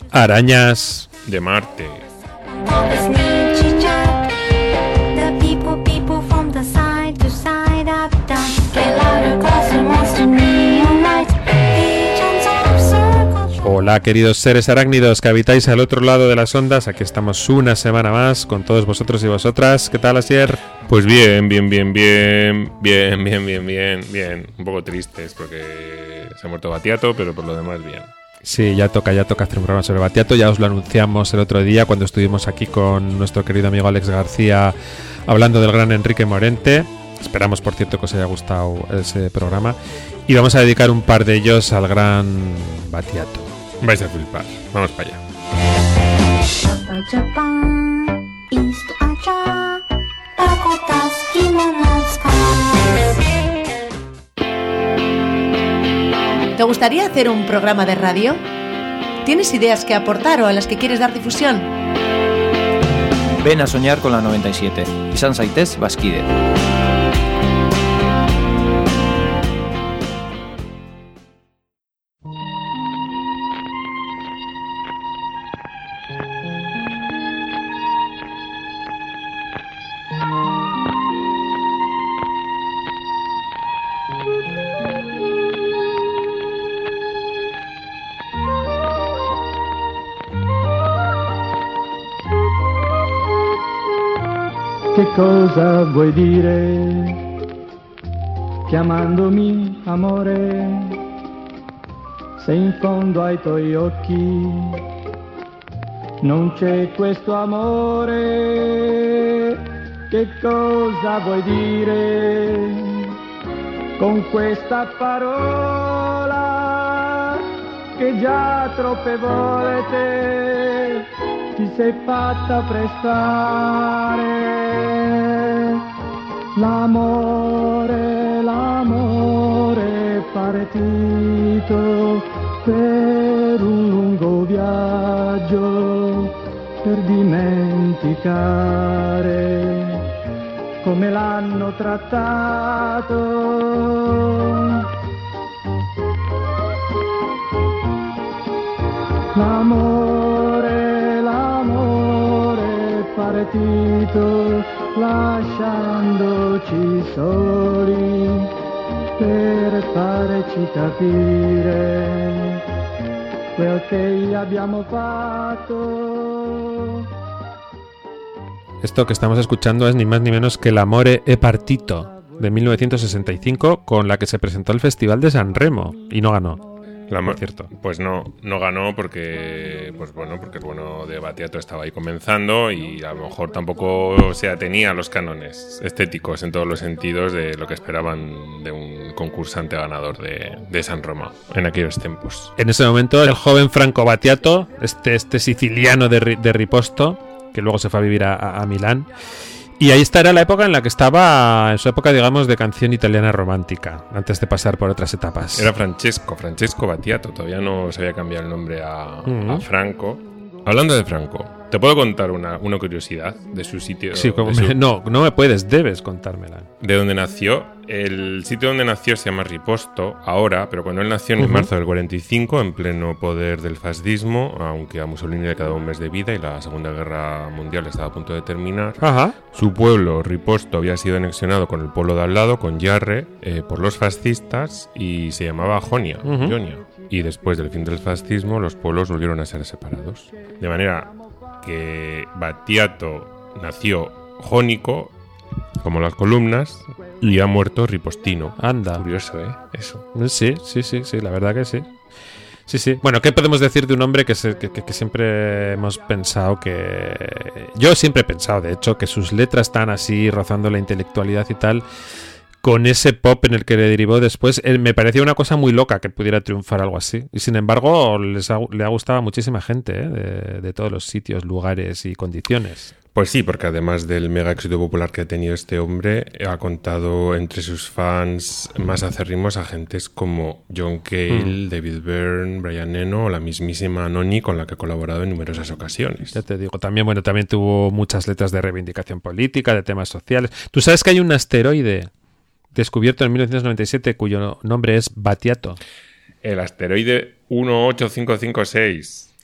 Arañas de Marte. Hola, queridos seres arácnidos que habitáis al otro lado de las ondas. Aquí estamos una semana más con todos vosotros y vosotras. ¿Qué tal, Asier? Pues bien. Un poco tristes porque se ha muerto Battiato, pero por lo demás bien. Sí, ya toca hacer un programa sobre Battiato. Ya os lo anunciamos el otro día cuando estuvimos aquí con nuestro querido amigo Alex García hablando del gran Enrique Morente. Esperamos, por cierto, que os haya gustado ese programa. Y vamos a dedicar un par de ellos al gran Battiato. Vais a flipar. Vamos para allá. ¿Te gustaría hacer un programa de radio? ¿Tienes ideas que aportar o a las que quieres dar difusión? Ven a soñar con la 97. Izan zaitez bazkide. Che cosa vuoi dire chiamandomi amore, se in fondo ai tuoi occhi non c'è questo amore? Che cosa vuoi dire con questa parola che già troppe volte ti sei fatta prestare? L'amore partito per un lungo viaggio, per dimenticare come l'hanno trattato. L'amore partito lasciandoci soli per farci capire quel che abbiamo fatto. Esto que estamos escuchando es ni más ni menos que L'amore è partito, de 1965, con la que se presentó al Festival de San Remo y no ganó. Cierto. Pues no ganó porque porque el bueno de Battiato estaba ahí comenzando y a lo mejor tampoco se atenía a los cánones estéticos en todos los sentidos de lo que esperaban de un concursante ganador de San Remo en aquellos tiempos. En ese momento el joven Franco Battiato, este siciliano de Riposto, que luego se fue a vivir a Milán. Y ahí era la época en la que estaba, en su época, digamos, de canción italiana romántica, antes de pasar por otras etapas. Era Francesco Battiato, todavía no se había cambiado el nombre a Franco. Hablando de Franco, ¿te puedo contar una curiosidad de su sitio? Sí, no me puedes, debes contármela. De dónde nació. El sitio donde nació se llama Riposto, ahora, pero cuando él nació en marzo del 45, en pleno poder del fascismo, aunque a Mussolini le quedaba un mes de vida y la Segunda Guerra Mundial estaba a punto de terminar, su pueblo, Riposto, había sido anexionado con el pueblo de al lado, con Yarre, por los fascistas y se llamaba Jonia. Y después del fin del fascismo, los pueblos volvieron a ser separados. De manera que Battiato nació jónico, como las columnas, y ha muerto ripostino. Anda. Curioso, ¿eh? Eso. Sí, la verdad que sí. Sí. Bueno, ¿qué podemos decir de un hombre que siempre hemos pensado que... Yo siempre he pensado, de hecho, que sus letras están así, rozando la intelectualidad y tal, con ese pop en el que le derivó después, me parecía una cosa muy loca que pudiera triunfar algo así. Y sin embargo, le ha gustado a muchísima gente, de todos los sitios, lugares y condiciones. Pues sí, porque además del mega éxito popular que ha tenido este hombre, ha contado entre sus fans más acérrimos a gentes como John Cale, David Byrne, Brian Eno o la mismísima Noni, con la que ha colaborado en numerosas ocasiones. Ya te digo, también tuvo muchas letras de reivindicación política, de temas sociales. ¿Tú sabes que hay un asteroide descubierto en 1997 cuyo nombre es Battiato? El asteroide 18556.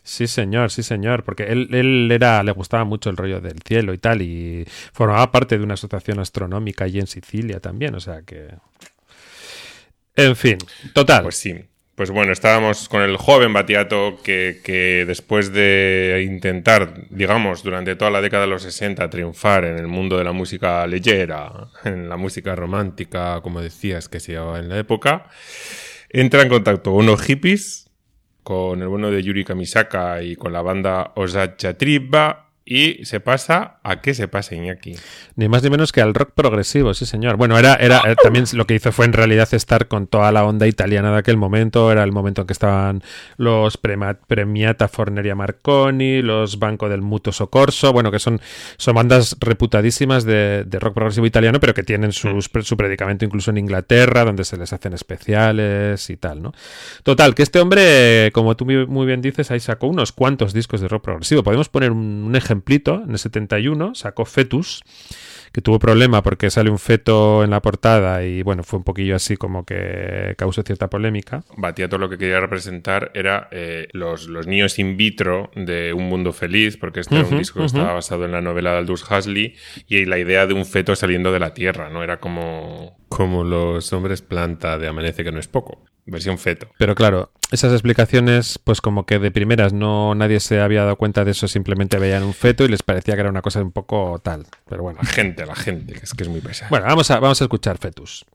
Sí, señor, porque él le gustaba mucho el rollo del cielo y tal, y formaba parte de una asociación astronómica allí en Sicilia también, o sea que... En fin, total. Pues sí. Pues bueno, estábamos con el joven Battiato que después de intentar, digamos, durante toda la década de los 60 triunfar en el mundo de la música leyera, en la música romántica, como decías, que se llevaba en la época, entra en contacto con unos hippies, con el bueno de Yuri Kamisaka y con la banda Osacha Triba, y se pasa... ¿A qué se pasa, Iñaki? Ni más ni menos que al rock progresivo, sí señor. Bueno, era también lo que hizo fue en realidad estar con toda la onda italiana de aquel momento. Era el momento en que estaban los Premiata Forneria Marconi, los Banco del Mutuo Soccorso, bueno, que son bandas reputadísimas de rock progresivo italiano, pero que tienen su predicamento incluso en Inglaterra, donde se les hacen especiales y tal, ¿no? Total, que este hombre, como tú muy bien dices, ahí sacó unos cuantos discos de rock progresivo. Podemos poner un ejemplito. En el 71 sacó Fetus, que tuvo problema porque sale un feto en la portada y bueno, fue un poquillo así como que causó cierta polémica. Battiato lo que quería representar era los niños in vitro de Un Mundo Feliz, porque este era un disco que estaba basado en la novela de Aldous Huxley y la idea de un feto saliendo de la tierra, ¿no? Era como los hombres planta de Amanece que no es poco. Versión feto. Pero claro, esas explicaciones, pues como que de primeras nadie se había dado cuenta de eso, simplemente veían un feto y les parecía que era una cosa un poco tal. Pero bueno. La gente, que es muy pesada. Bueno, vamos a escuchar Fetus.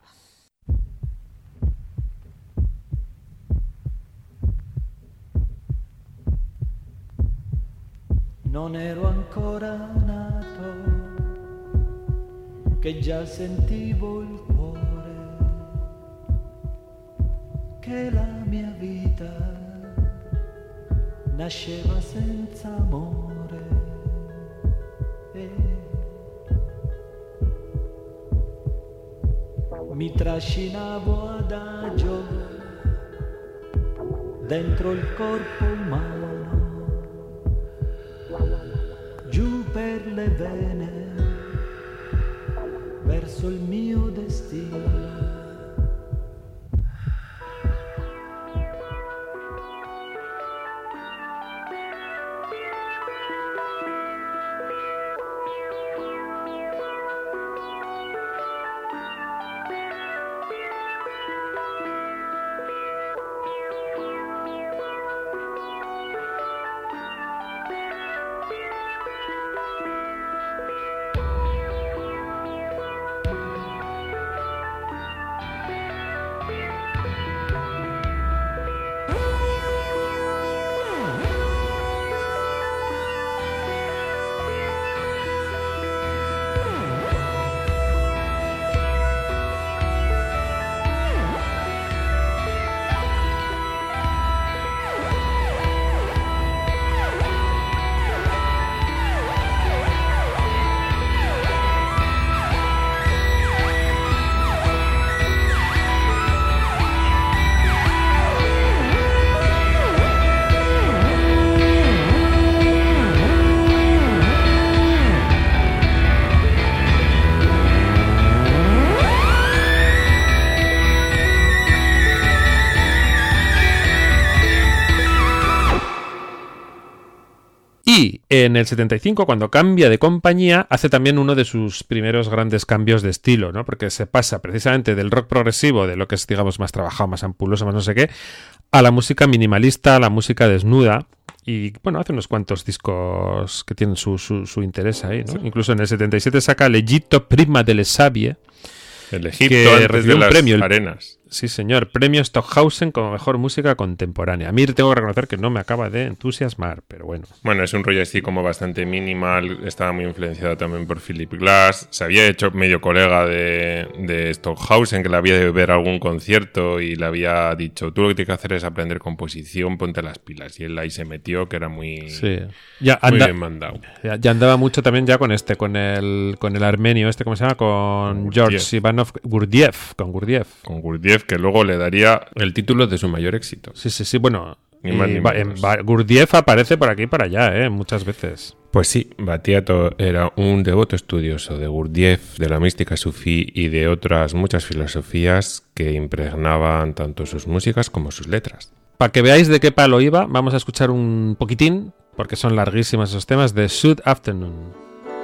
Non ero ancora nato, che già sentivo il cuore, che la mia vita nasceva senza amore e mi trascinavo adagio dentro il corpo umano, giù per le vene, verso il mio destino. Y en el 75, cuando cambia de compañía, hace también uno de sus primeros grandes cambios de estilo, ¿no? Porque se pasa precisamente del rock progresivo, de lo que es, digamos, más trabajado, más ampuloso, más no sé qué, a la música minimalista, a la música desnuda. Y bueno, hace unos cuantos discos que tienen su interés ahí, ¿no? Sí. Incluso en el 77 saca L'Egitto prima delle sabbie. El Egipto antes de las premio, arenas. Sí, señor. Premio Stockhausen como mejor música contemporánea. A mí tengo que reconocer que no me acaba de entusiasmar, pero bueno. Bueno, es un rollo así como bastante minimal. Estaba muy influenciado también por Philip Glass. Se había hecho medio colega de Stockhausen, que le había de ver algún concierto y le había dicho, tú lo que tienes que hacer es aprender composición, ponte las pilas. Y él ahí se metió, que era muy, sí. Muy bien mandado. Ya andaba mucho también ya con con el armenio, ¿cómo se llama? Con George Ivanov Gurdjieff. Con Gurdjieff, que luego le daría el título de su mayor éxito. Sí, bueno. Gurdjieff aparece por aquí y por allá, muchas veces. Pues sí, Battiato era un devoto estudioso de Gurdjieff, de la mística sufí y de otras muchas filosofías que impregnaban tanto sus músicas como sus letras. para que veáis de qué palo iba, vamos a escuchar un poquitín, porque son larguísimos esos temas, de Sud Afternoon.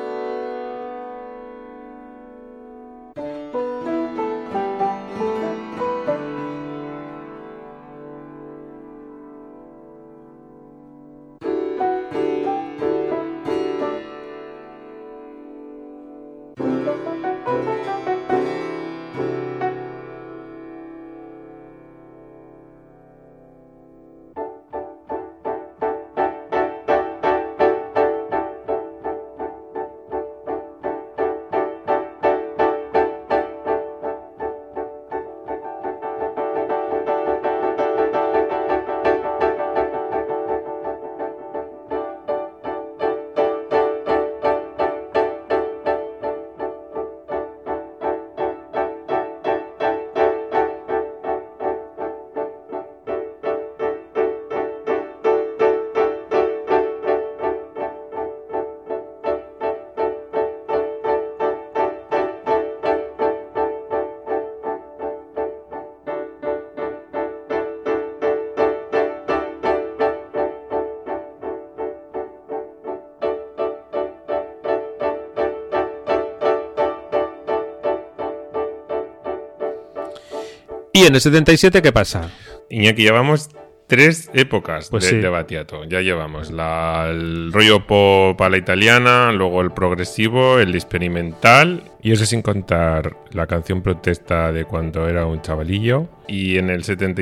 Y en el 77, ¿qué pasa? Iñaki, llevamos 3 épocas Pues sí. de Battiato. Ya llevamos el rollo pop a la italiana, luego el progresivo, el experimental, y eso sin contar la canción protesta de cuando era un chavalillo. Y en el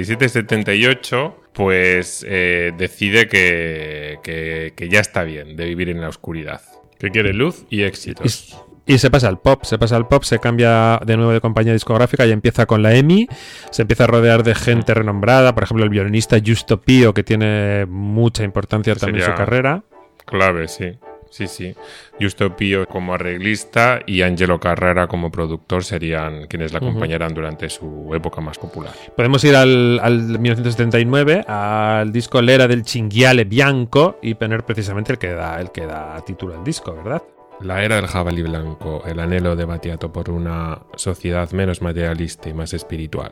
77-78, pues decide que ya está bien de vivir en la oscuridad. Que quiere luz y éxitos. Y se pasa al pop, se cambia de nuevo de compañía discográfica y empieza con la EMI, se empieza a rodear de gente renombrada, por ejemplo el violinista Giusto Pio, que tiene mucha importancia también en su carrera. Clave, sí. Sí. Giusto Pio como arreglista y Angelo Carrera como productor serían quienes la acompañaran durante su época más popular. Podemos ir al 1979, al disco L'era del cinghiale bianco, y poner precisamente el que da título al disco, ¿verdad? La era del jabalí blanco, el anhelo de Battiato por una sociedad menos materialista y más espiritual.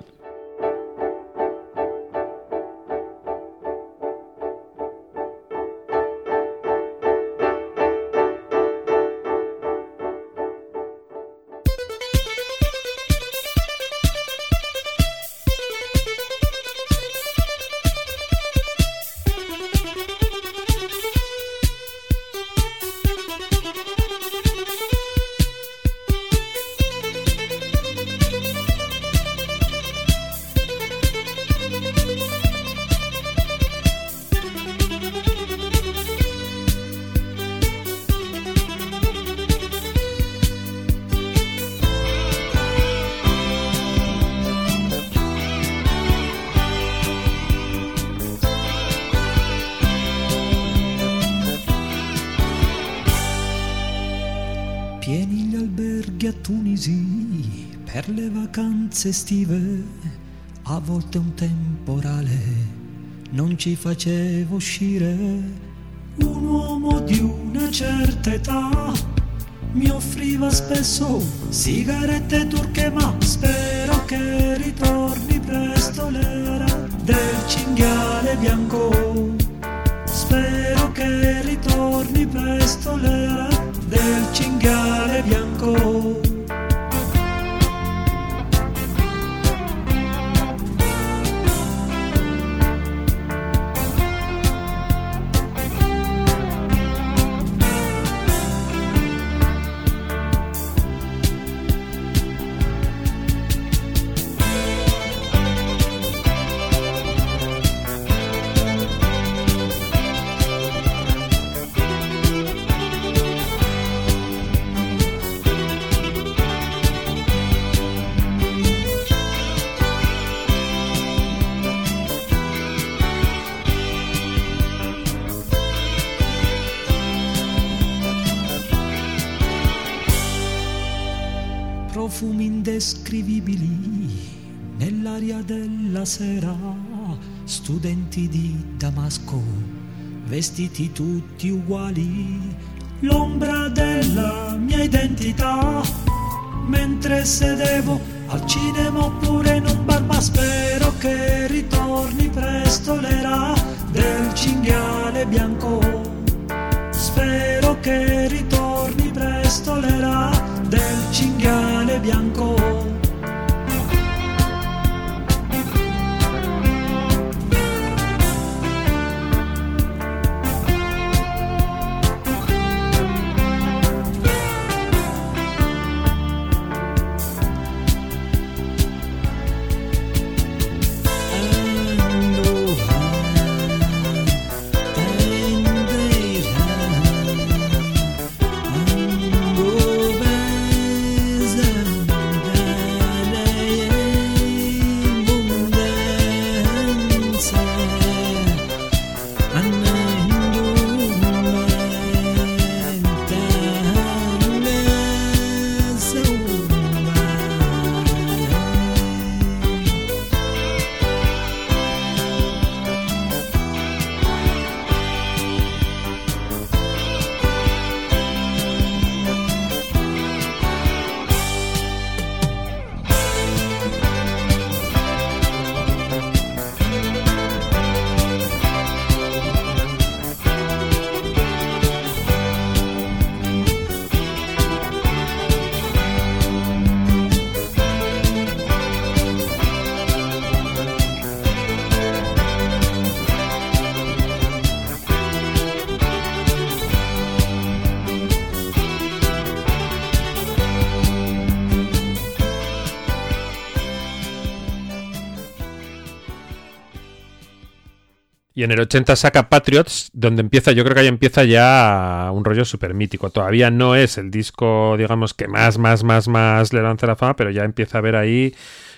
Pieni gli alberghi a Tunisi per le vacanze estive, a volte un temporale non ci faceva uscire. Un uomo di una certa età mi offriva spesso sigarette turche, ma spero che ritorni presto l'era del cinghiale bianco. Spero che ritorni presto l'era del cinghiale bianco. Profumi indescrivibili nell'aria della sera, studenti di Damasco, vestiti tutti uguali, l'ombra della mia identità, mentre sedevo al cinema oppure in un bar ma spero che ritorni presto l'era del cinghiale bianco. Spero che ritorni presto l'era del cinghiale bianco. Y en el 80 saca Patriots, donde empieza, yo creo que ahí empieza ya un rollo súper mítico. Todavía no es el disco, digamos, que más le lanza la fama, pero ya empieza a haber ahí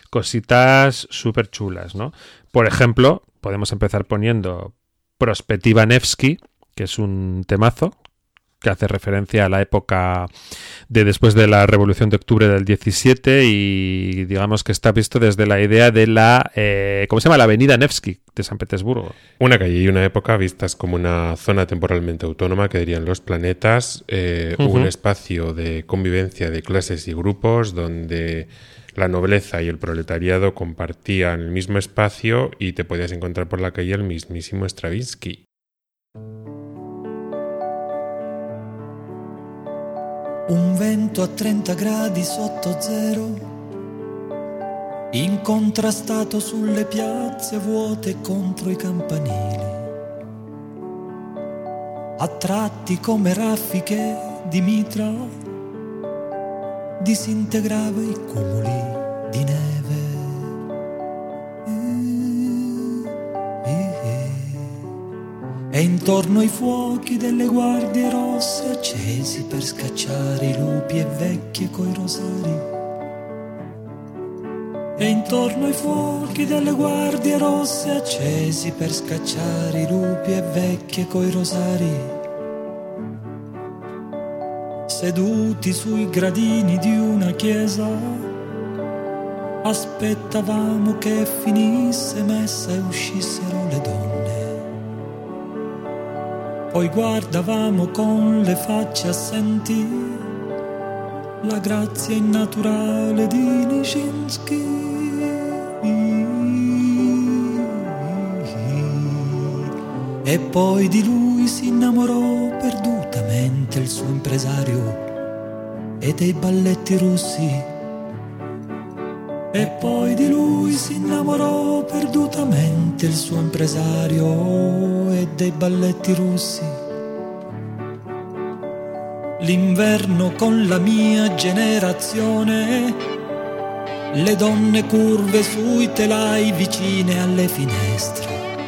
cositas súper chulas, ¿no? Por ejemplo, podemos empezar poniendo Prospettiva Nevsky, que es un temazo que hace referencia a la época de después de la Revolución de Octubre del 17 y digamos que está visto desde la idea de la, ¿cómo se llama? La Avenida Nevsky de San Petersburgo. Una calle y una época vistas como una zona temporalmente autónoma que dirían los planetas, un espacio de convivencia de clases y grupos donde la nobleza y el proletariado compartían el mismo espacio y te podías encontrar por la calle el mismísimo Stravinsky. Un vento a 30 gradi sotto zero, incontrastato sulle piazze vuote contro i campanili, a tratti come raffiche di mitra, disintegrava i cumuli di neve. E intorno ai fuochi delle guardie rosse accesi per scacciare i lupi e vecchie coi rosari. E intorno ai fuochi delle guardie rosse accesi per scacciare i lupi e vecchie coi rosari. Seduti sui gradini di una chiesa, aspettavamo che finisse messa e uscissero le donne. Poi guardavamo con le facce assenti la grazia innaturale di Nijinsky. E poi di lui si innamorò perdutamente il suo impresario e dei balletti russi. E poi di lui si innamorò perdutamente il suo impresario e dei balletti russi. L'inverno con la mia generazione, le donne curve sui telai vicine alle finestre.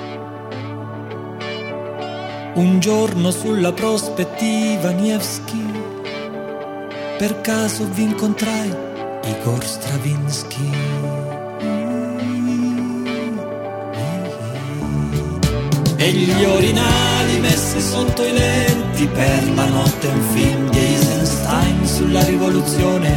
Un giorno sulla prospettiva Nevsky, per caso vi incontrai Igor Stravinsky. E gli orinali messi sotto i letti per la notte, un film di Eisenstein sulla rivoluzione.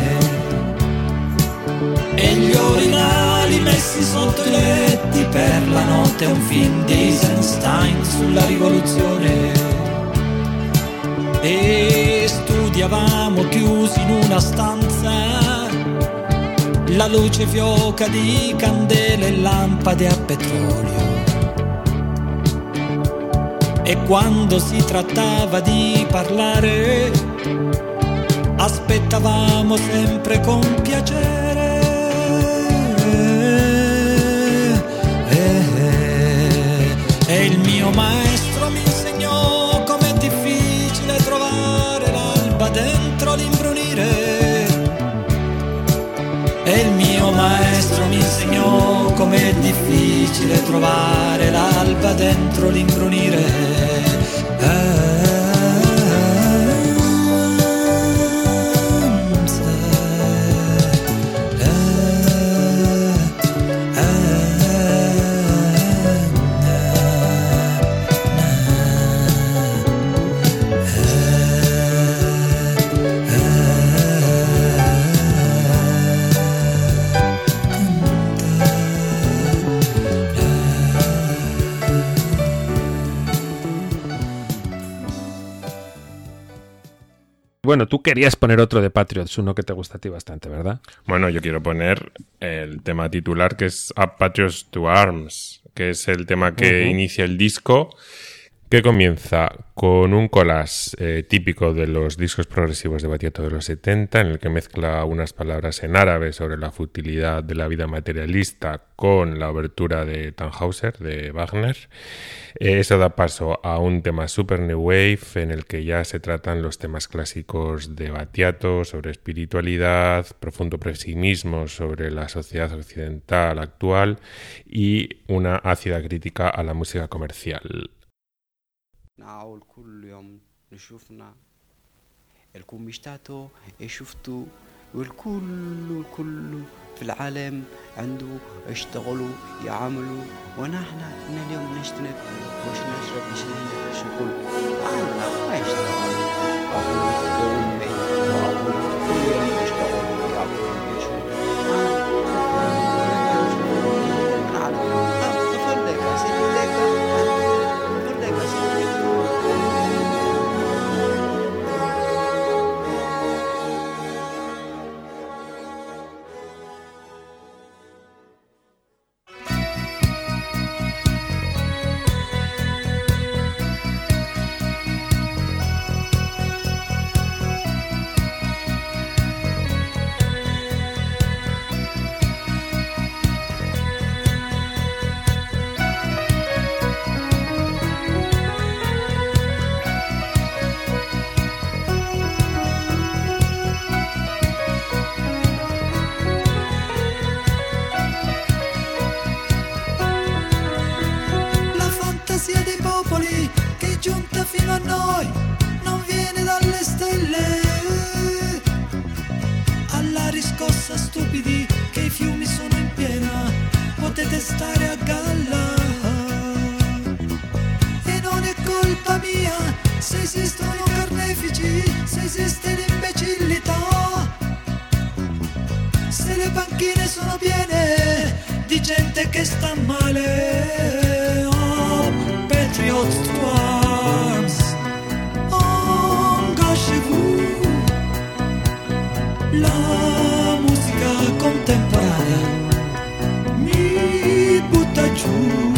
E gli orinali messi sotto i letti per la notte, un film di Eisenstein sulla rivoluzione. E studiavamo chiusi in una stanza la luce fioca di candele e lampade a petrolio. E quando si trattava di parlare, aspettavamo sempre con piacere. E il mio maestro mi insegnò com'è difficile trovare l'alba dentro l'imbrunire. E il mio maestro mi insegnò com'è difficile trovare l'alba dentro l'imbrunire. Bueno, tú querías poner otro de Patriots, uno que te gusta a ti bastante, ¿verdad? Bueno, yo quiero poner el tema titular, que es Up Patriots to Arms, que es el tema que inicia el disco, que comienza con un collage típico de los discos progresivos de Battiato de los 70, en el que mezcla unas palabras en árabe sobre la futilidad de la vida materialista con la obertura de Tannhäuser, de Wagner. Eso da paso a un tema super new wave en el que ya se tratan los temas clásicos de Battiato sobre espiritualidad, profundo pesimismo sobre la sociedad occidental actual y una ácida crítica a la música comercial. نعاول كل يوم نشوفنا الكل مشتاتو يشوفتوا والكل في العالم عنده يشتغلوا يعملوا ونحن اليوم نشتنب وش نشرب وش نهني وش نقول ما يشتغل أخوي وأمي وأبوي كل يوم يشتغلوا يعملوا fino a noi non viene dalle stelle, alla riscossa stupidi che i fiumi sono in piena, potete stare a galla e non è colpa mia se esistono carnefici, se esiste l'imbecillità, se le panchine sono piene di gente che sta male. Oh, Patriots to Arms, engagez-vous, la musica contemporanea mi butta giù.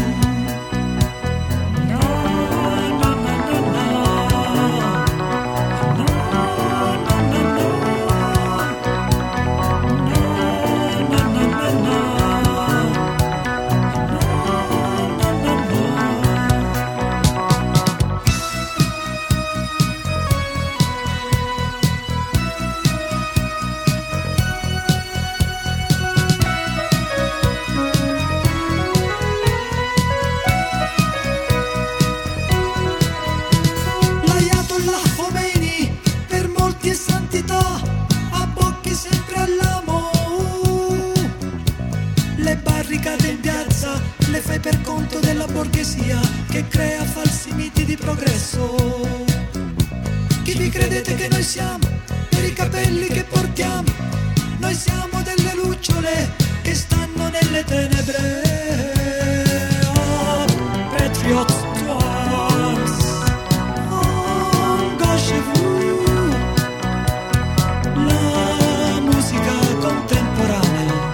Per conto della borghesia che crea falsi miti di progresso. Chi vi credete che noi siamo? Per i capelli che portiamo, noi siamo delle lucciole che stanno nelle tenebre. Oh, Patriots to Arms, engagez-vous, la musica contemporanea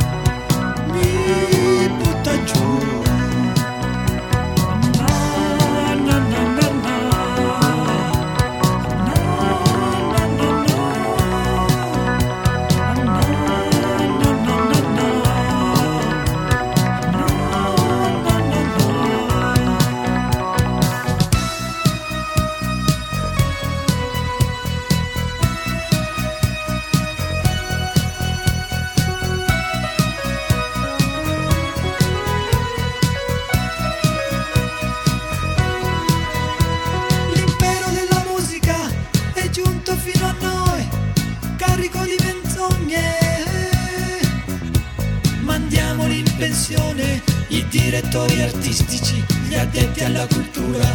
televisione, i direttori artistici, gli addetti alla cultura.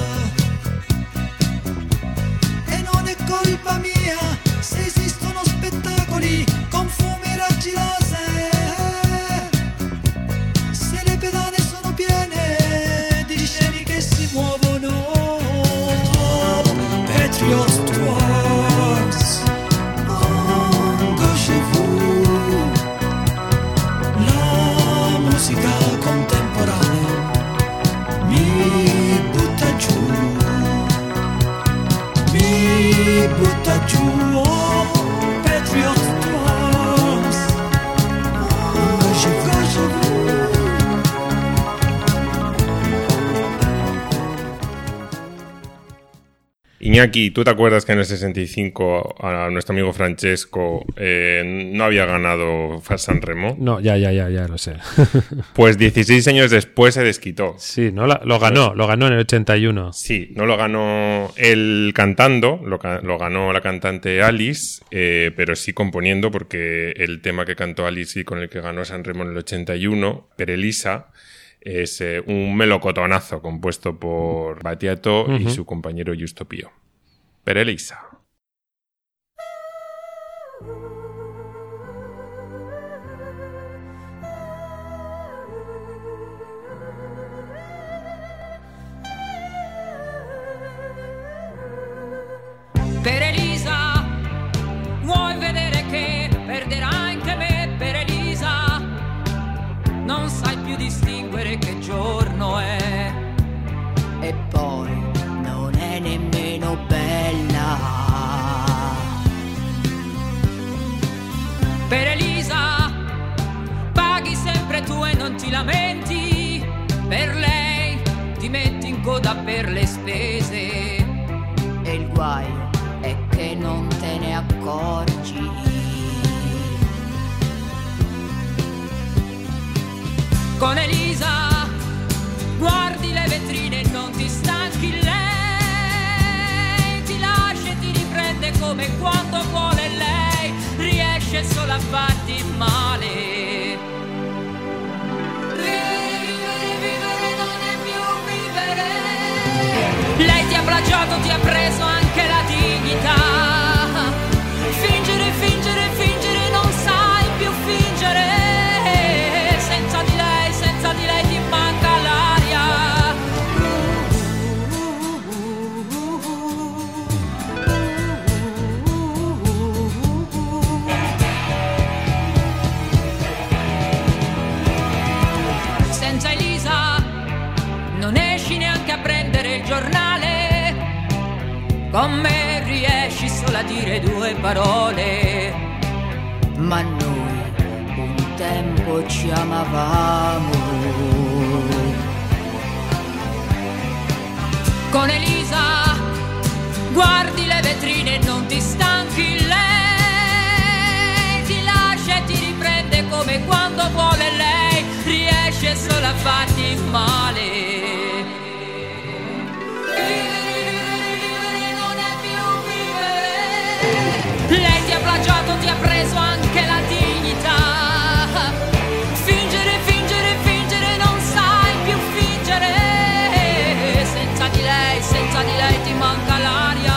E non è colpa mia se esistono spettacoli con fumi e raggi laser, se le pedane sono piene di scene che si muovono. Patriot Wars, engagez-vous. La musica contemporanea mi butta giù, mi butta giù. Oh, Patriot Wars, engagez-vous. Iñaki, ¿tú te acuerdas que en el 65 a nuestro amigo Francesco no había ganado San Remo? No, ya lo sé. Pues 16 años después se desquitó. Sí, no lo ganó en el 81. Sí, no lo ganó él cantando, lo ganó la cantante Alice, pero sí componiendo, porque el tema que cantó Alice y con el que ganó San Remo en el 81, Per Elisa, es un melocotonazo compuesto por Battiato y su compañero Giusto Pio. Per Elisa. Per Elisa, vuoi vedere che perderai anche me? Per Elisa, non sai più distinguere che giorno è. E poi non è nemmeno bella. Per Elisa, paghi sempre tu e non ti lamenti. Per lei ti metti in coda per le spese. E il guaio è che non te ne accorgi. Con Elisa guardi le vetrine e non ti stanchi. Lei ti lascia e ti riprende come quando vuole lei. Riesce solo a farti male. Vivere non è più vivere. Lei ti ha plagiato, ti ha preso anche la dignità. Fingere, fingere, fingere, non sai più fingere. Senza di lei ti manca l'aria. Senza Elisa non esci neanche a prendere il giornale. Con me riesci solo a dire due parole. Ma noi un tempo ci amavamo. Con Elisa guardi le vetrine e non ti stanchi. Lei ti lascia e ti riprende come quando vuole lei. Riesce solo a farti male. Vivere non è più vivere. Lei ti ha plagiato, ti ha preso anche la dignità. Fingere, fingere, fingere, non sai più fingere. Senza di lei ti manca l'aria.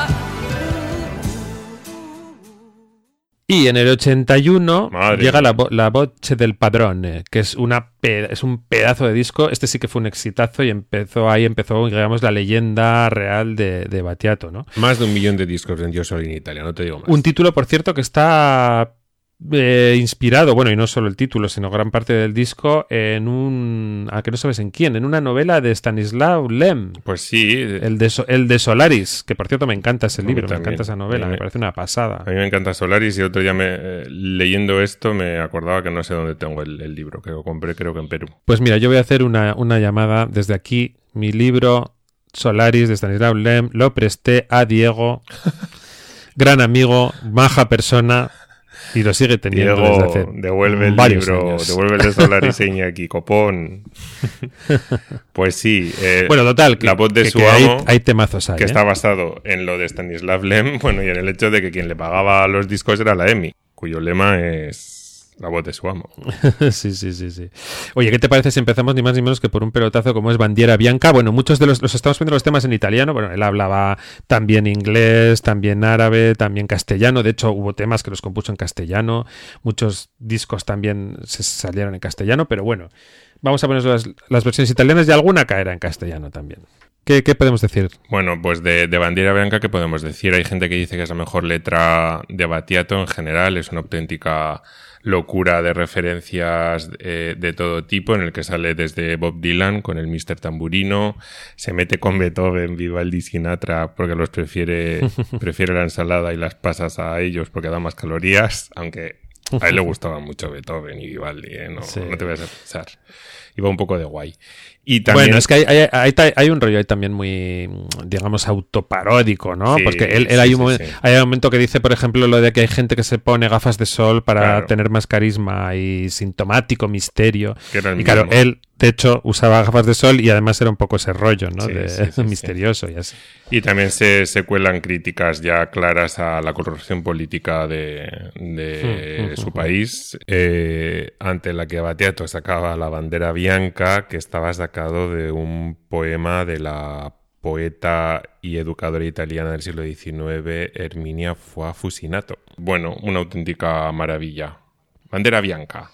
Y en el 81 Madre llega mía. la Voce del Padrone, que es un pedazo de disco. Este sí que fue un exitazo y empezó, digamos, la leyenda real de Battiato, ¿no? Más de 1 millón de discos vendió solo en Italia, no te digo más. Un título, por cierto, que está inspirado, bueno, y no solo el título, sino gran parte del disco, en que no sabes en quién, en una novela de Stanislaw Lem. Pues sí. El de Solaris, que por cierto me encanta ese libro, me también. encanta esa novela, me parece una pasada. A mí me encanta Solaris y el otro día leyendo esto me acordaba que no sé dónde tengo el libro, que lo compré creo que en Perú. Pues mira, yo voy a hacer una llamada desde aquí. Mi libro Solaris de Stanislaw Lem lo presté a Diego, gran amigo, maja persona, y lo sigue teniendo Diego, desde hace devuelve el varios libro, años. devuelve el de Solaris e Iñaki, copón. Pues sí. Bueno, total, la voz de su que amo, hay temazos ahí, que está basado en lo de Stanislav Lem, bueno, y en el hecho de que quien le pagaba los discos era la EMI, cuyo lema es la voz de su amo. Sí. Oye, ¿qué te parece si empezamos ni más ni menos que por un pelotazo como es Bandiera Bianca? Bueno, muchos de los estamos viendo los temas en italiano. Bueno, él hablaba también inglés, también árabe, también castellano. De hecho, hubo temas que los compuso en castellano. Muchos discos también se salieron en castellano, pero bueno, vamos a poner las versiones italianas y alguna caerá en castellano también. ¿Qué podemos decir? Bueno, pues de Bandiera Bianca, ¿qué podemos decir? Hay gente que dice que es la mejor letra de Battiato en general, es una auténtica locura de referencias de todo tipo, en el que sale desde Bob Dylan con el Mr. Tamburino, se mete con Beethoven, Vivaldi, Sinatra, porque los prefiere la ensalada y las pasas a ellos porque da más calorías, aunque a él le gustaba mucho Beethoven y Vivaldi, no te vayas a pensar. Iba un poco de guay. Y también... Bueno, es que hay un rollo ahí también muy, digamos, autoparódico, ¿no? Sí, porque él hay un momento que dice, por ejemplo, lo de que hay gente que se pone gafas de sol para tener más carisma y sintomático, misterio. Y claro, él, de hecho, usaba gafas de sol y además era un poco ese rollo, ¿no? Misterioso y así. Y también se cuelan críticas ya claras a la corrupción política de su país, ante la que Battiato sacaba la Bandera Bianca, que estaba sacado de un poema de la poeta y educadora italiana del siglo XIX, Erminia Fusinato. Bueno, una auténtica maravilla. Bandera Bianca.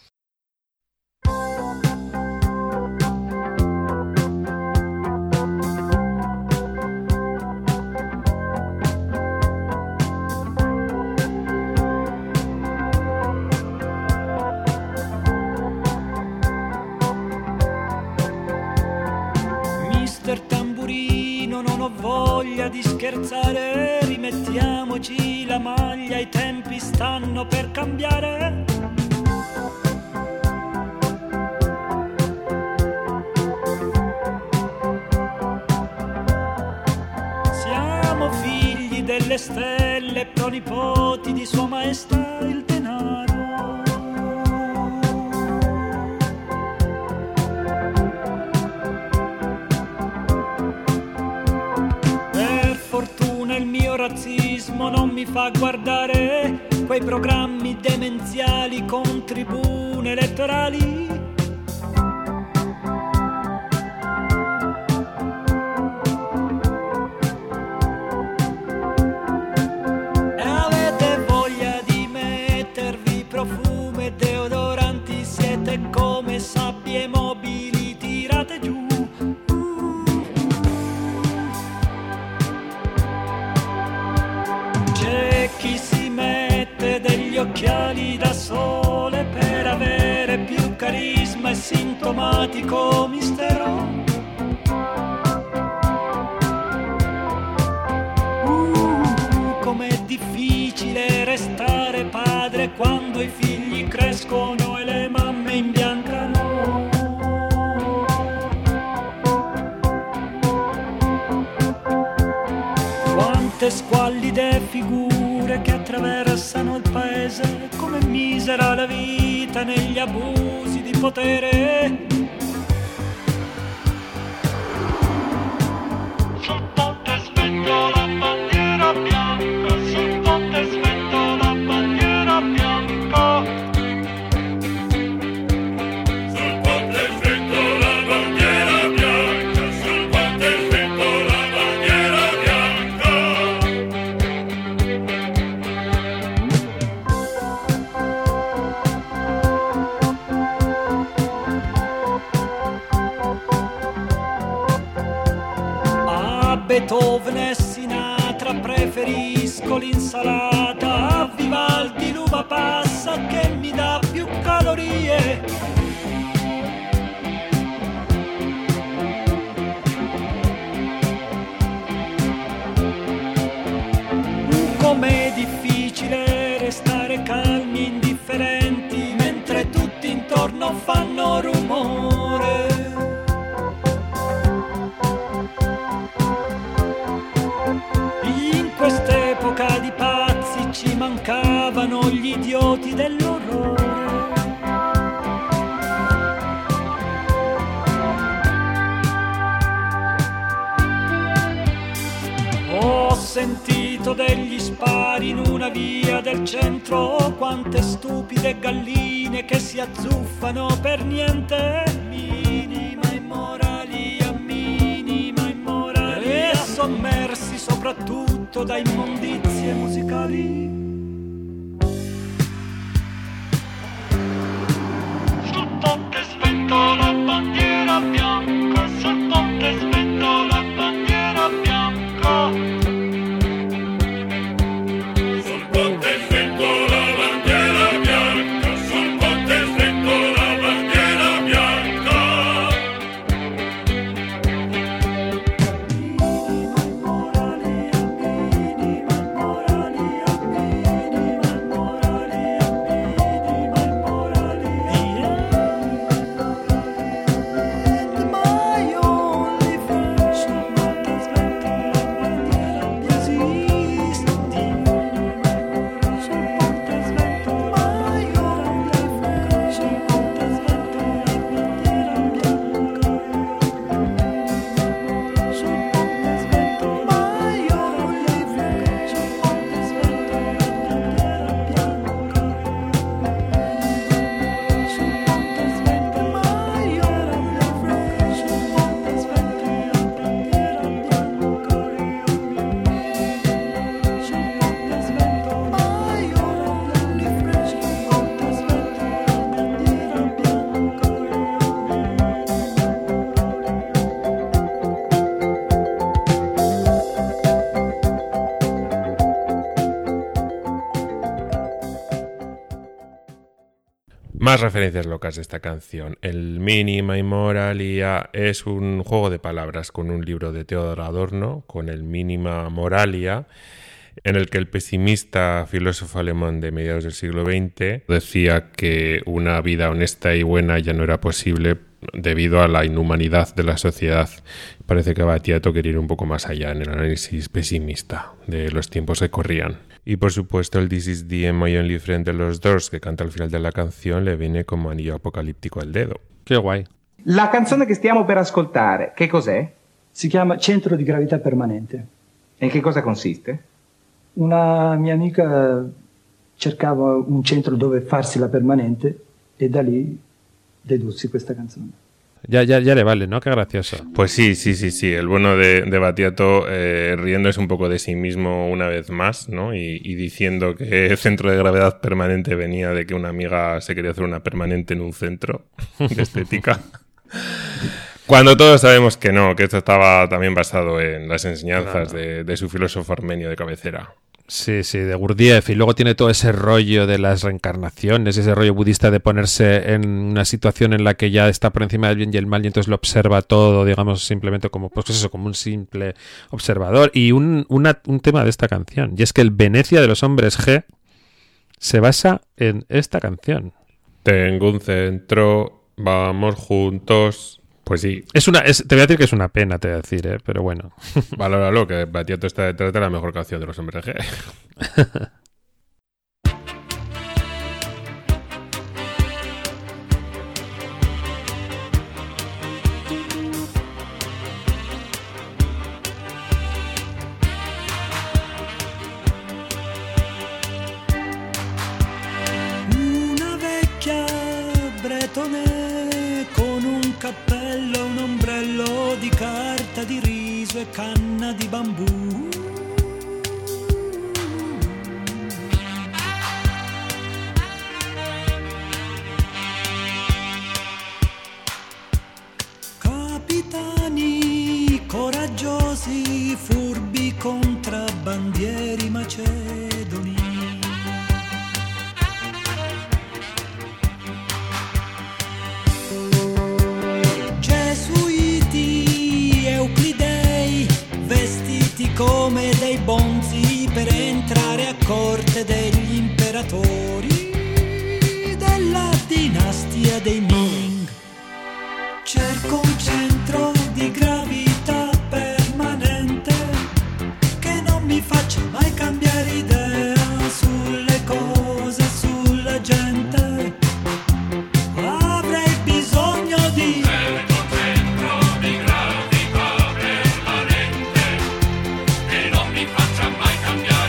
Di scherzare, rimettiamoci la maglia, i tempi stanno per cambiare. Siamo figli delle stelle, pronipoti di Sua Maestà il denaro. Il mio razzismo non mi fa guardare quei programmi demenziali con tribune elettorali. E avete voglia di mettervi profumo e deodoranti, siete come sabbie mobili tirate giù. Chi si mette degli occhiali da sole per avere più carisma e sintomatico mistero. Com'è difficile restare padre quando i figli crescono e le mamme imbiancano. Quante squallide figure che attraversano il paese, come misera la vita negli abusi di potere. Sul ponte svento la bandiera bianca, sul ponte svento la bandiera bianca. Sul ponte svento la bandiera bianca, sul ponte svento la bandiera bianca. Beethoven e Sinatra preferisco l'insalata, a Vivaldi l'uva passa che mi dà più calorie. Com'è difficile restare calmi, indifferenti, mentre tutti intorno fanno rumore. Quest'epoca di pazzi ci mancavano gli idioti dell'orrore. Ho sentito vento degli spari in una via del centro, quante stupide galline che si azzuffano per niente. Minima immoralia, e sommersi soprattutto da immondizie musicali. Sul ponte sventola bandiera bianca, sul ponte sventola bandiera bianca. Sul ponte sventola bandiera bianca, sul ponte sventola bandiera bianca. Más referencias locas de esta canción. El Mínima Moralia es un juego de palabras con un libro de Theodor Adorno, con el Mínima Moralia, en el que el pesimista filósofo alemán de mediados del siglo XX decía que una vida honesta y buena ya no era posible debido a la inhumanidad de la sociedad. Parece que Battiato quería ir un poco más allá en el análisis pesimista de los tiempos que corrían. Y por supuesto el This is the My Only Friend de los Doors, que canta al final de la canción, le viene como anillo apocaliptico al dedo. Qué guay. La canzone che stiamo per ascoltare, che cos'è? Si chiama Centro di Gravità Permanente. E in che cosa consiste? Una mia amica cercava un centro dove farsi la permanente e da lì dedussi questa canzone. Ya le vale, ¿no? Qué gracioso. Pues sí. El bueno de Battiato riéndose un poco de sí mismo una vez más, ¿no? Y diciendo que el centro de gravedad permanente venía de que una amiga se quería hacer una permanente en un centro de estética. Cuando todos sabemos que no, que esto estaba también basado en las enseñanzas de su filósofo armenio de cabecera. Sí, de Gurdjieff, y luego tiene todo ese rollo de las reencarnaciones, ese rollo budista de ponerse en una situación en la que ya está por encima del bien y el mal y entonces lo observa todo, digamos, simplemente como, pues eso, como un simple observador. Y un tema de esta canción, y es que el Venecia de los hombres G se basa en esta canción. Tengo un centro, vamos juntos. Pues sí. Te voy a decir que es una pena, te voy a decir, pero bueno. Valóralo, que Battiato está detrás de la mejor canción de los hombres G. Una vecchia bretone con un cappello, un ombrello di carta di riso e canna di bambù. Capitani coraggiosi, furbi contrabbandieri macedoni. Come dei bonzi per entrare a corte degli imperatori della dinastia dei Ming. Cerco un centro di gravità permanente che non mi faccia mai cambiare idea sulle cose, sulla gente. Avrei bisogno di Cambiare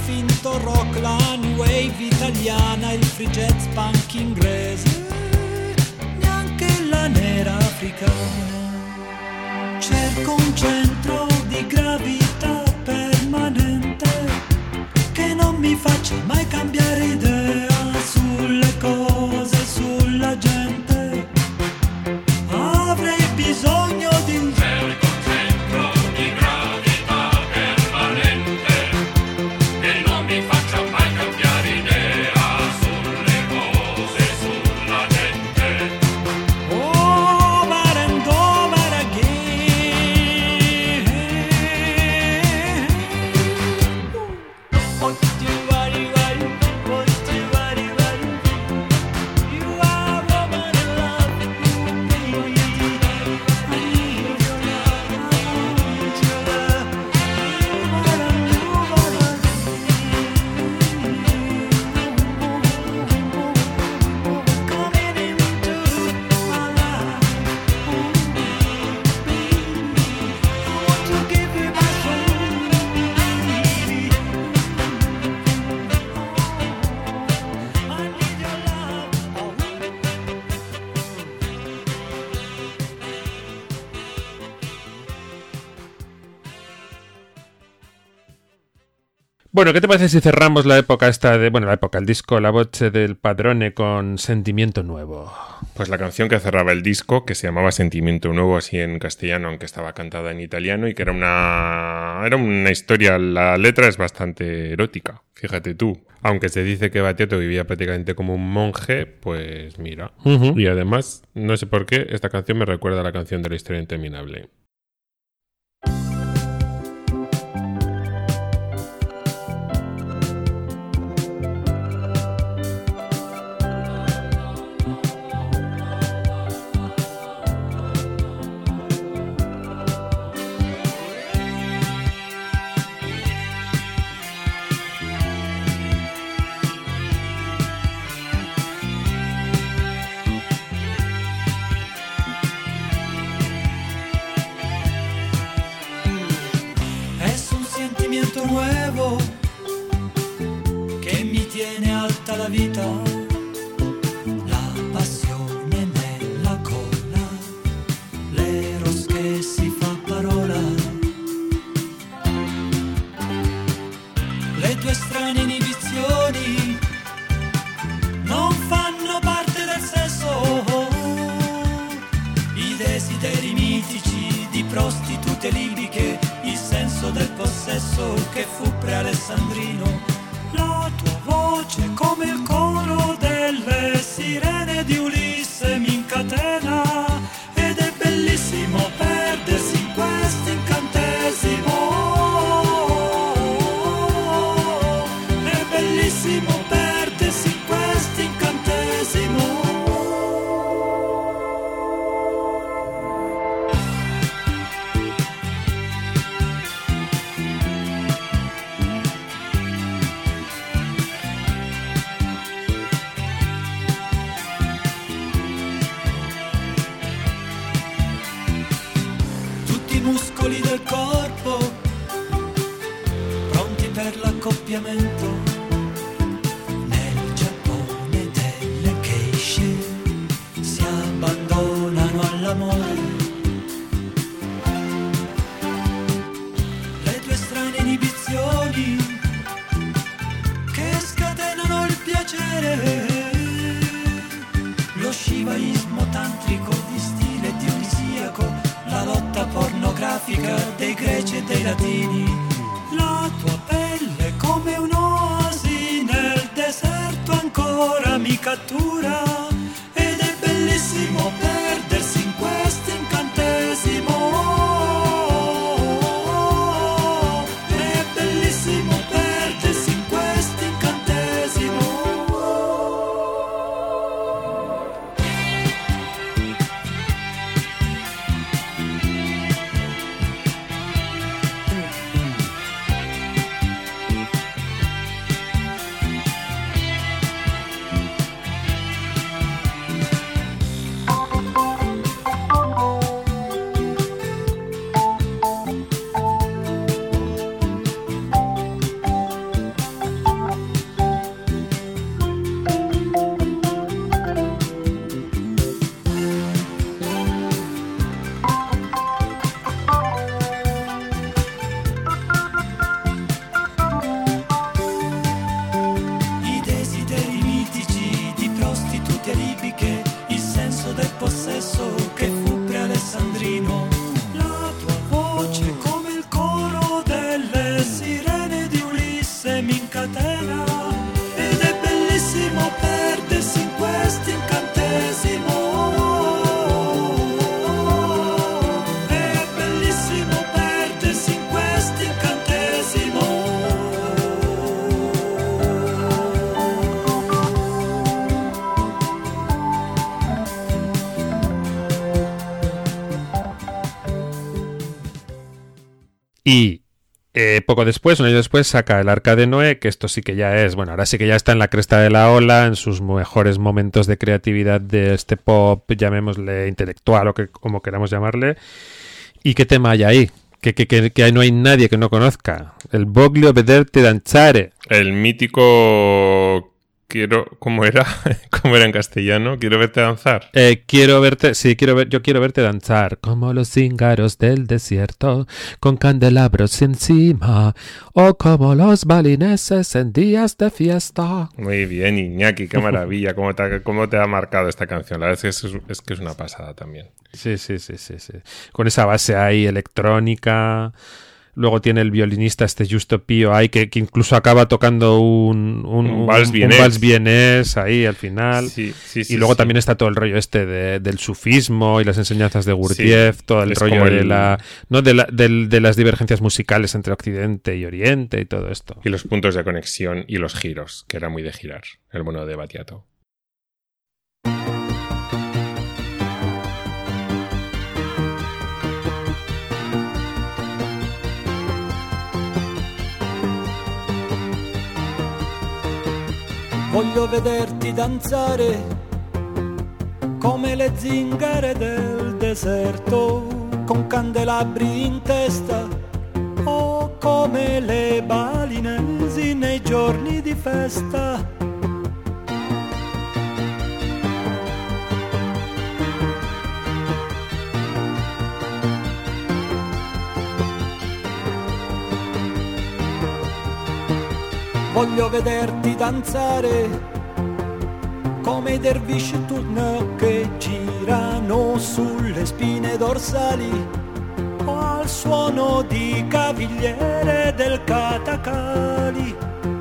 finto rock, la new wave italiana, il free jazz punk inglese, neanche la nera africana. Cerco un centro di gravità permanente che non mi faccia mai cambiare idea sulle cose, sulla gente. Avrei bisogno di un centro di gravità permanente che non mi faccia mai cambiare idea sulle cose, sulla gente. Over and over again. You are woman in love with me, baby. I need your love, I need your love. Over and over again. Coming into my life. I want to give you my soul, baby. I need your love. Bueno, ¿qué te parece si cerramos la época esta de... Bueno, la época, el disco La Voce del Padrone con Sentimiento Nuevo? Pues la canción que cerraba el disco, que se llamaba Sentimiento Nuevo, así en castellano, aunque estaba cantada en italiano, y que era una historia, la letra es bastante erótica, fíjate tú. Aunque se dice que Battiato vivía prácticamente como un monje, pues mira. Y además, no sé por qué, esta canción me recuerda a la canción de La Historia Interminable. Es un sentimiento nuevo che mi tiene alta la vita, la passione nella colla, l'eros che si fa parola, le tue strane inibizioni non fanno parte del sesso, i desideri mitici di prostitute libiche, il senso del possesso che fu pre-alessandrino, la tua voce come il coro delle sirene di Ulisse mi incatena, ed è bellissimo perdersi in questo incantesimo, è bellissimo perdersi in questo incantesimo. Tutti i muscoli del corpo pronti per l'accoppiamento, nel Giappone delle geishe si abbandonano all'amore, le tue strane inibizioni che scatenano il piacere, lo shivaismo tantrico di stile dionisiaco, la lotta pornografica dei greci e dei latini, la tua pelle come un'oasi nel deserto ancora mi cattura, ed è bellissimo perdersi in questo incantesimo, è bellissimo perdersi in questo incantesimo. possesso che fu pre-alessandrino. La tua voce come il coro delle sirene di Ulisse mi incatena, ed è bellissimo perdersi in questo incantesimo. È bellissimo perdersi in questo incantesimo. Y poco después, un año después, saca El Arca de Noé, que esto sí que ya es, bueno, ahora sí que ya está en la cresta de la ola, en sus mejores momentos de creatividad de este pop, llamémosle intelectual o que como queramos llamarle. ¿Y qué tema hay ahí? Que no hay nadie que no conozca. El Voglio vederti danzare. El mítico... ¿Cómo era? ¿Cómo era en castellano? ¿Quiero verte danzar? Yo quiero verte danzar como los cíngaros del desierto con candelabros encima o como los balineses en días de fiesta. Muy bien, Iñaki, qué maravilla, cómo te ha marcado esta canción. La verdad es que es una pasada también. Sí. Con esa base ahí electrónica. Luego tiene el violinista Giusto Pio ahí que incluso acaba tocando un vals vienés ahí al final. Sí, y luego también está todo el rollo del sufismo y las enseñanzas de Gurdjieff, todo el rollo de las divergencias musicales entre Occidente y Oriente y todo esto. Y los puntos de conexión y los giros, que era muy de girar, el bueno de Battiato. Voglio vederti danzare come le zingare del deserto, con candelabri in testa, o come le balinesi nei giorni di festa. Voglio vederti danzare come i dervisci turno che girano sulle spine dorsali o al suono di cavigliere del Katakali.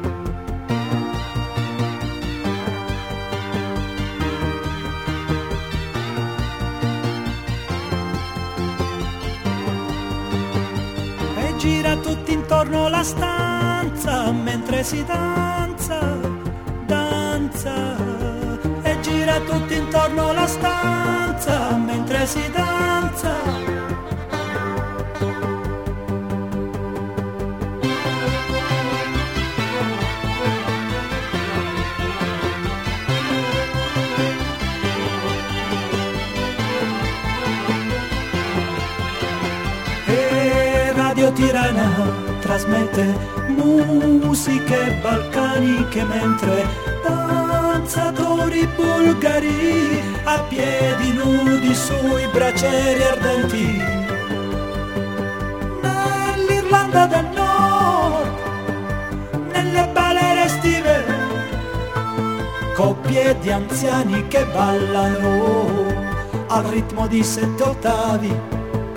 E gira tutti intorno la stanza mentre si danza, e gira tutti intorno la stanza mentre si danza. E Radio Tirana trasmette musiche balcaniche mentre danzatori bulgari a piedi nudi sui bracieri ardenti. Nell'Irlanda del Nord, nelle balere estive, coppie di anziani che ballano al ritmo di 7 ottavi.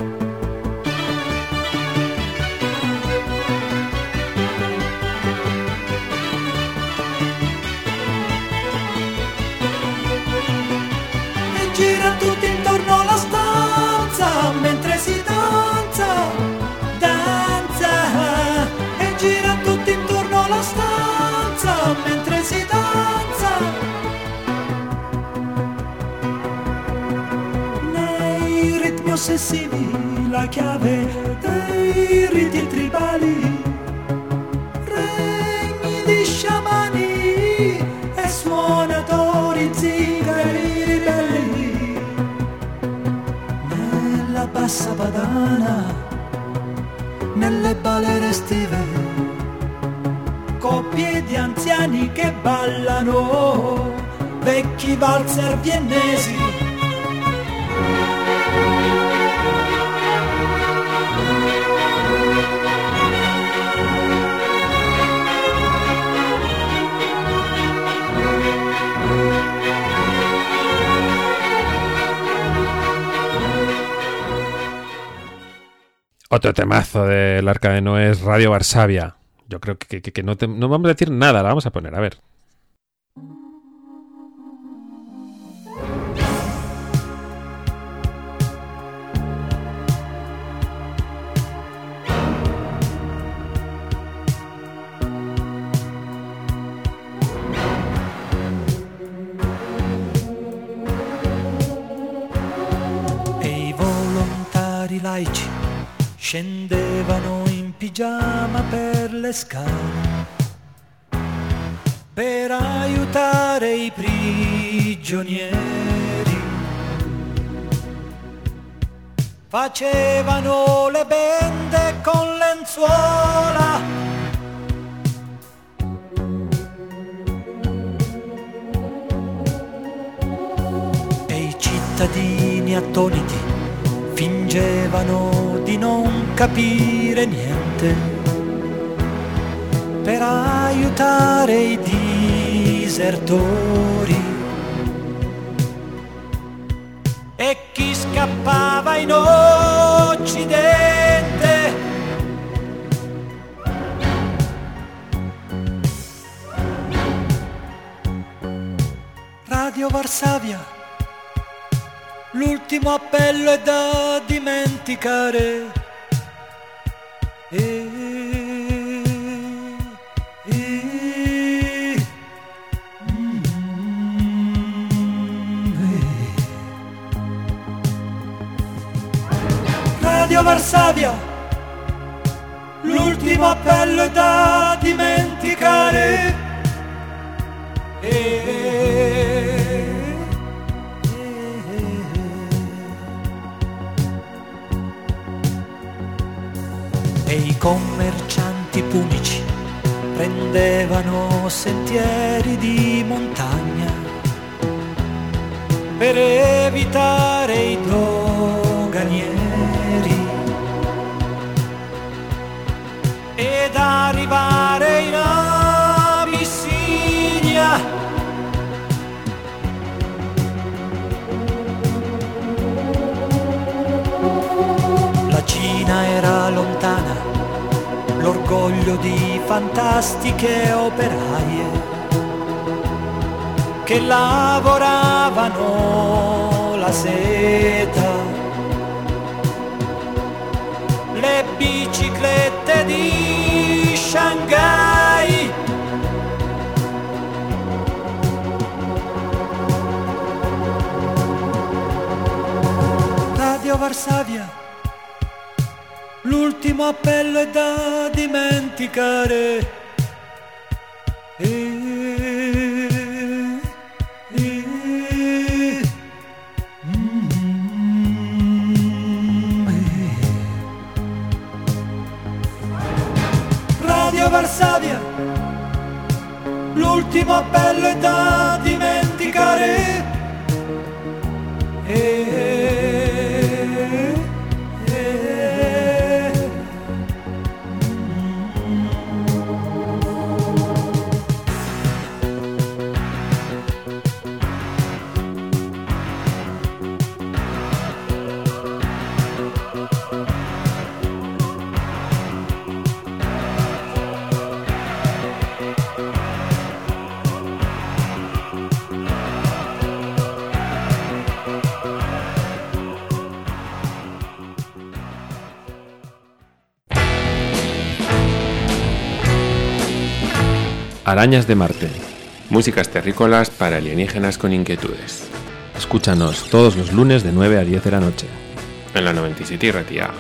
Gira tutti intorno alla stanza mentre si danza, e gira tutti intorno alla stanza mentre si danza. Nei ritmi ossessivi la chiave dei riti tribali, regni di sciamani e suonatori zingari ribelli. Nella bassa padana, nelle balere estive, coppie di anziani che ballano vecchi valzer viennesi. Otro temazo del Arca de Noé es Radio Varsavia. Yo creo que no vamos a decir nada, la vamos a poner, a ver. Laici scendevano in pigiama per le scale per aiutare i prigionieri, facevano le bende con lenzuola e i cittadini attoniti fingevano di non capire niente per aiutare i disertori e chi scappava in Occidente Radio Varsavia. L'ultimo appello è da dimenticare. Radio Varsavia. L'ultimo appello è da dimenticare. E i commercianti punici prendevano sentieri di montagna per evitare i doganieri ed arrivare in Abissinia. La Cina era lontana, l'orgoglio di fantastiche operaie che lavoravano la seta, le biciclette di Shanghai. Radio Varsavia. L'ultimo appello è da dimenticare. Radio Varsavia. L'ultimo appello è da dimenticare. Arañas de Marte. Músicas terrícolas para alienígenas con inquietudes. Escúchanos todos los lunes de 9 a 10 de la noche. En la 97 y Ratia.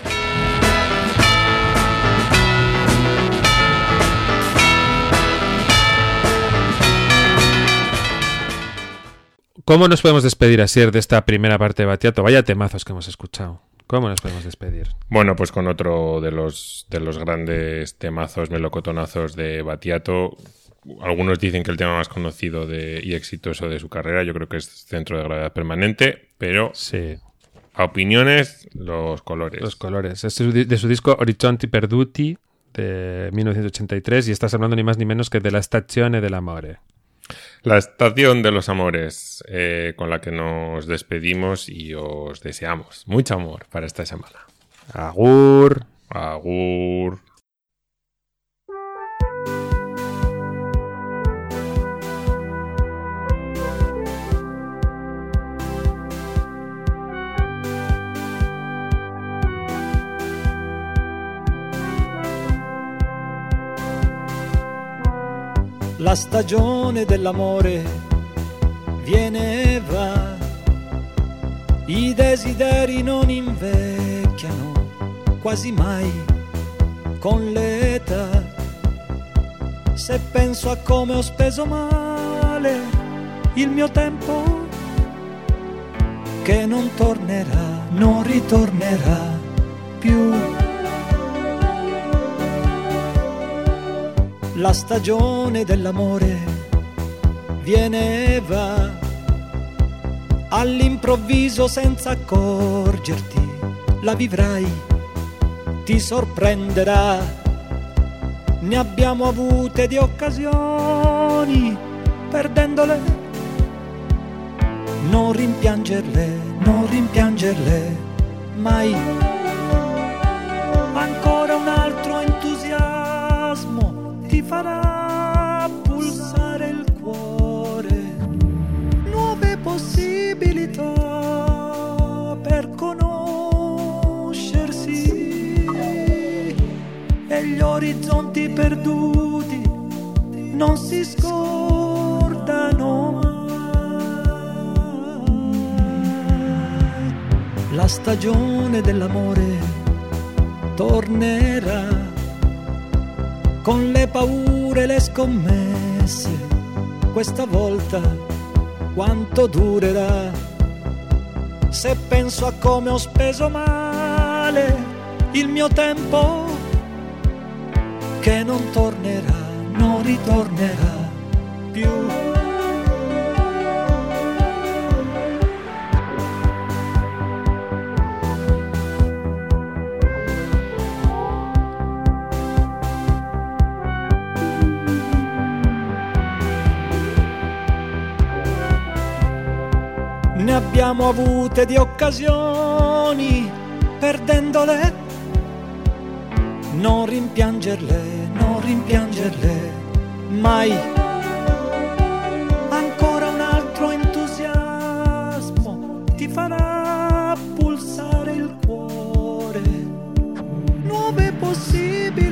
¿Cómo nos podemos despedir, Asier, de esta primera parte de Battiato? Vaya temazos que hemos escuchado. ¿Cómo nos podemos despedir? Bueno, pues con otro de los grandes temazos melocotonazos de Battiato. Algunos dicen que el tema más conocido y exitoso de su carrera, yo creo que es Centro de Gravedad Permanente, pero sí. A opiniones, los colores. Los colores. Es de su disco Orizzonti Perduti de 1983 y estás hablando ni más ni menos que de La Stazione dell'Amore. La Estación de los Amores, con la que nos despedimos y os deseamos mucho amor para esta semana. Agur. Agur. La stagione dell'amore viene e va, i desideri non invecchiano quasi mai con l'età. Se penso a come ho speso male il mio tempo, che non tornerà, non ritornerà più. La stagione dell'amore viene e va, all'improvviso senza accorgerti, la vivrai, ti sorprenderà. Ne abbiamo avute di occasioni, perdendole, non rimpiangerle, non rimpiangerle mai. Ancora un altro entusiasmo ti farà pulsare il cuore, nuove possibilità per conoscersi, e gli orizzonti perduti non si scordano mai. La stagione dell'amore tornerà, con le paure e le scommesse, questa volta quanto durerà? Se penso a come ho speso male il mio tempo, che non tornerà, non ritornerà più. Ne abbiamo avute di occasioni, perdendole, non rimpiangerle, non rimpiangerle mai. Ancora un altro entusiasmo ti farà pulsare il cuore, nuove possibilità